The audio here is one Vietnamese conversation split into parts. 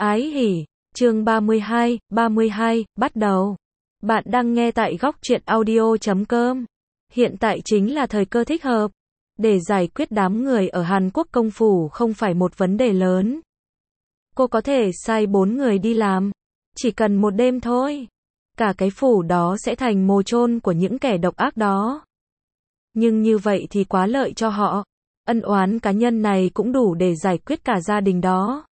Ái hỉ, chương 32, bắt đầu. Bạn đang nghe tại góc truyện audio.com. Hiện tại chính là thời cơ thích hợp. Để giải quyết đám người ở Hàn Quốc công phủ không phải một vấn đề lớn. Cô có thể sai 4 người đi làm. Chỉ cần một đêm thôi. Cả cái phủ đó sẽ thành mồ chôn của những kẻ độc ác đó. Nhưng như vậy thì quá lợi cho họ. Ân oán cá nhân này cũng đủ để giải quyết cả gia đình đó.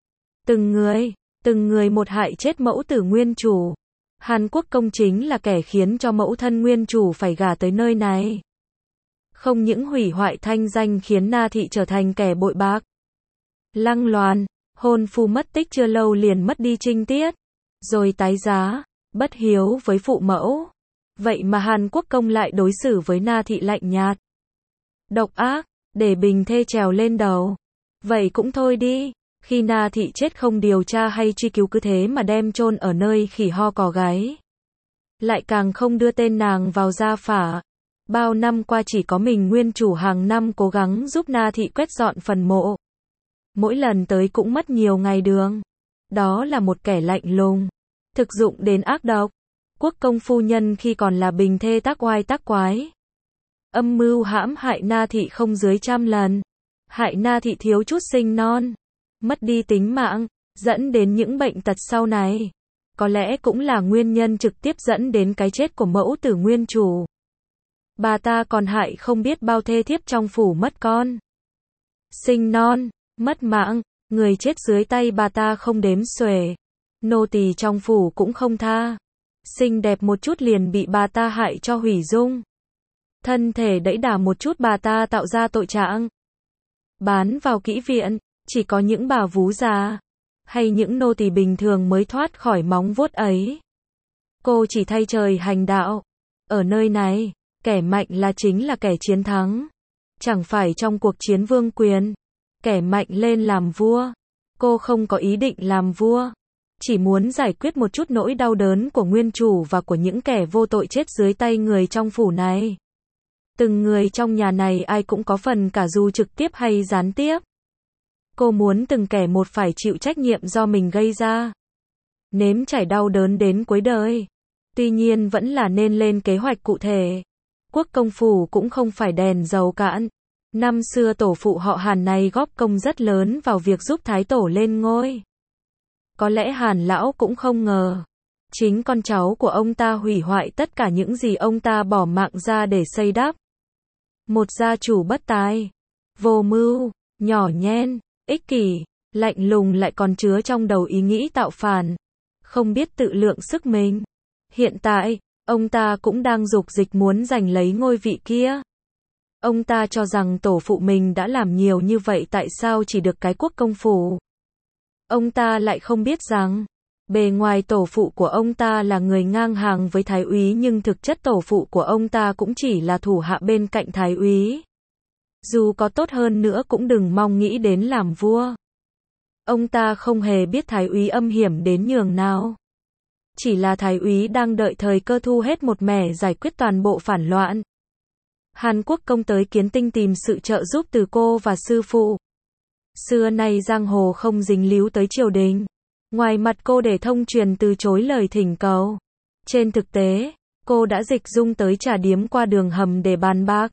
Từng người một hại chết mẫu tử nguyên chủ. Hàn Quốc công chính là kẻ khiến cho mẫu thân nguyên chủ phải gả tới nơi này. Không những hủy hoại thanh danh khiến Na Thị trở thành kẻ bội bạc, lăng loàn, hôn phu mất tích chưa lâu liền mất đi trinh tiết, rồi tái giá, bất hiếu với phụ mẫu. Vậy mà Hàn Quốc công lại đối xử với Na Thị lạnh nhạt, độc ác, để bình thê trèo lên đầu. Vậy cũng thôi đi. Khi Na Thị chết không điều tra hay truy cứu cứ thế mà đem chôn ở nơi khỉ ho cò gáy. Lại càng không đưa tên nàng vào gia phả. Bao năm qua chỉ có mình nguyên chủ hàng năm cố gắng giúp Na Thị quét dọn phần mộ. Mỗi lần tới cũng mất nhiều ngày đường. Đó là một kẻ lạnh lùng, thực dụng đến ác độc. Quốc công phu nhân khi còn là bình thê tác oai tác quái. Âm mưu hãm hại Na Thị không dưới 100 lần. Hại Na Thị thiếu chút sinh non, mất đi tính mạng, dẫn đến những bệnh tật sau này. Có lẽ cũng là nguyên nhân trực tiếp dẫn đến cái chết của mẫu tử nguyên chủ. Bà ta còn hại không biết bao thê thiếp trong phủ mất con, sinh non, mất mạng, người chết dưới tay bà ta không đếm xuể. Nô tỳ trong phủ cũng không tha. Xinh đẹp một chút liền bị bà ta hại cho hủy dung. Thân thể đẫy đà một chút bà ta tạo ra tội trạng. Bán vào kỹ viện. Chỉ có những bà vú già, hay những nô tỳ bình thường mới thoát khỏi móng vuốt ấy. Cô chỉ thay trời hành đạo. Ở nơi này, kẻ mạnh chính là kẻ chiến thắng. Chẳng phải trong cuộc chiến vương quyền, kẻ mạnh lên làm vua. Cô không có ý định làm vua. Chỉ muốn giải quyết một chút nỗi đau đớn của nguyên chủ và của những kẻ vô tội chết dưới tay người trong phủ này. Từng người trong nhà này ai cũng có phần cả dù trực tiếp hay gián tiếp. Cô muốn từng kẻ một phải chịu trách nhiệm do mình gây ra. Nếm trải đau đớn đến cuối đời. Tuy nhiên vẫn là nên lên kế hoạch cụ thể. Quốc công phủ cũng không phải đèn dầu cạn. Năm xưa tổ phụ họ Hàn này góp công rất lớn vào việc giúp Thái Tổ lên ngôi. Có lẽ Hàn lão cũng không ngờ. Chính con cháu của ông ta hủy hoại tất cả những gì ông ta bỏ mạng ra để xây đắp. Một gia chủ bất tài, vô mưu, nhỏ nhen, ích kỷ, lạnh lùng lại còn chứa trong đầu ý nghĩ tạo phản, không biết tự lượng sức mình. Hiện tại, ông ta cũng đang dục dịch muốn giành lấy ngôi vị kia. Ông ta cho rằng tổ phụ mình đã làm nhiều như vậy tại sao chỉ được cái quốc công phủ. Ông ta lại không biết rằng, bề ngoài tổ phụ của ông ta là người ngang hàng với thái úy nhưng thực chất tổ phụ của ông ta cũng chỉ là thủ hạ bên cạnh thái úy. Dù có tốt hơn nữa cũng đừng mong nghĩ đến làm vua. Ông ta không hề biết thái úy âm hiểm đến nhường nào. Chỉ là thái úy đang đợi thời cơ thu hết một mẻ giải quyết toàn bộ phản loạn. Hàn Quốc công tới Kiến Tinh tìm sự trợ giúp từ cô và sư phụ. Xưa nay giang hồ không dính líu tới triều đình. Ngoài mặt cô để thông truyền từ chối lời thỉnh cầu. Trên thực tế, cô đã dịch dung tới trà điếm qua đường hầm để bàn bạc.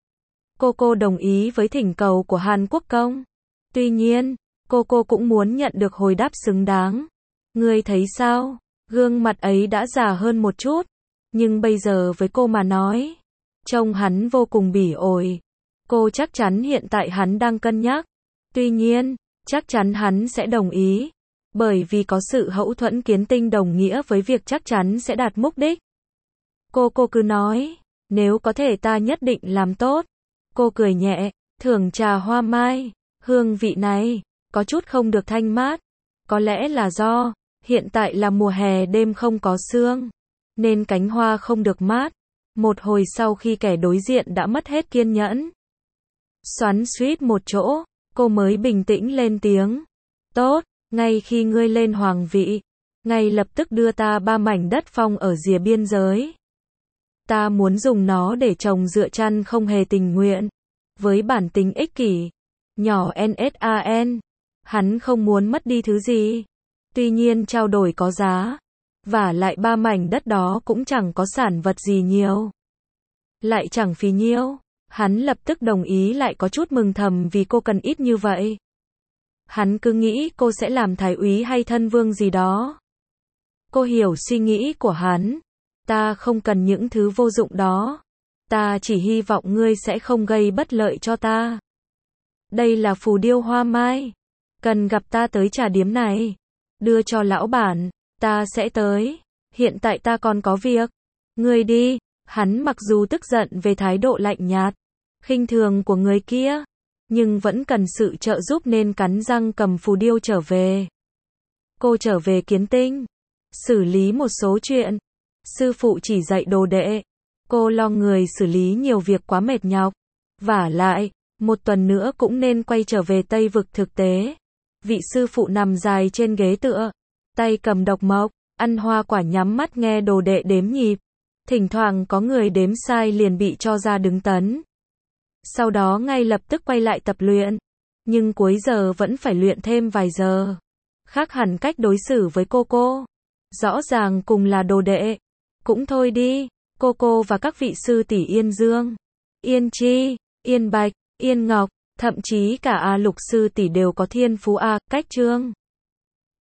Cô đồng ý với thỉnh cầu của Hàn Quốc công. Tuy nhiên, cô cũng muốn nhận được hồi đáp xứng đáng. Ngươi thấy sao? Gương mặt ấy đã già hơn một chút. Nhưng bây giờ với cô mà nói, trông hắn vô cùng bỉ ổi. Cô chắc chắn hiện tại hắn đang cân nhắc. Tuy nhiên, chắc chắn hắn sẽ đồng ý. Bởi vì có sự hậu thuẫn Kiến Tinh đồng nghĩa với việc chắc chắn sẽ đạt mục đích. Cô cứ nói, nếu có thể ta nhất định làm tốt. Cô cười nhẹ, thưởng trà hoa mai, hương vị này, có chút không được thanh mát. Có lẽ là do, hiện tại là mùa hè đêm không có sương, nên cánh hoa không được mát. Một hồi sau khi kẻ đối diện đã mất hết kiên nhẫn, xoắn xuýt một chỗ, cô mới bình tĩnh lên tiếng. Tốt, ngay khi ngươi lên hoàng vị, ngay lập tức đưa ta 3 mảnh đất phong ở rìa biên giới. Ta muốn dùng nó để trồng dựa chăn không hề tình nguyện. Với bản tính ích kỷ, nhỏ NSAN, hắn không muốn mất đi thứ gì. Tuy nhiên trao đổi có giá. Vả lại 3 mảnh đất đó cũng chẳng có sản vật gì nhiều. Lại chẳng phí nhiêu. Hắn lập tức đồng ý, lại có chút mừng thầm vì cô cần ít như vậy. Hắn cứ nghĩ cô sẽ làm thái úy hay thân vương gì đó. Cô hiểu suy nghĩ của hắn. Ta không cần những thứ vô dụng đó. Ta chỉ hy vọng ngươi sẽ không gây bất lợi cho ta. Đây là phù điêu hoa mai. Cần gặp ta tới trà điếm này. Đưa cho lão bản. Ta sẽ tới. Hiện tại ta còn có việc. Ngươi đi. Hắn mặc dù tức giận về thái độ lạnh nhạt, khinh thường của người kia, nhưng vẫn cần sự trợ giúp nên cắn răng cầm phù điêu trở về. Cô trở về Kiến Tinh, xử lý một số chuyện. Sư phụ chỉ dạy đồ đệ. Cô lo người xử lý nhiều việc quá mệt nhọc. Vả lại, một tuần nữa cũng nên quay trở về Tây Vực thực tế. Vị sư phụ nằm dài trên ghế tựa, tay cầm độc mộc, ăn hoa quả, nhắm mắt nghe đồ đệ đếm nhịp. Thỉnh thoảng có người đếm sai liền bị cho ra đứng tấn. Sau đó ngay lập tức quay lại tập luyện. Nhưng cuối giờ vẫn phải luyện thêm vài giờ. Khác hẳn cách đối xử với cô. Rõ ràng cùng là đồ đệ. Cũng thôi đi. Cô và các vị sư tỷ Yên Dương, Yên Chi, Yên Bạch, Yên Ngọc, thậm chí cả A Lục sư tỷ đều có thiên phú cách Trương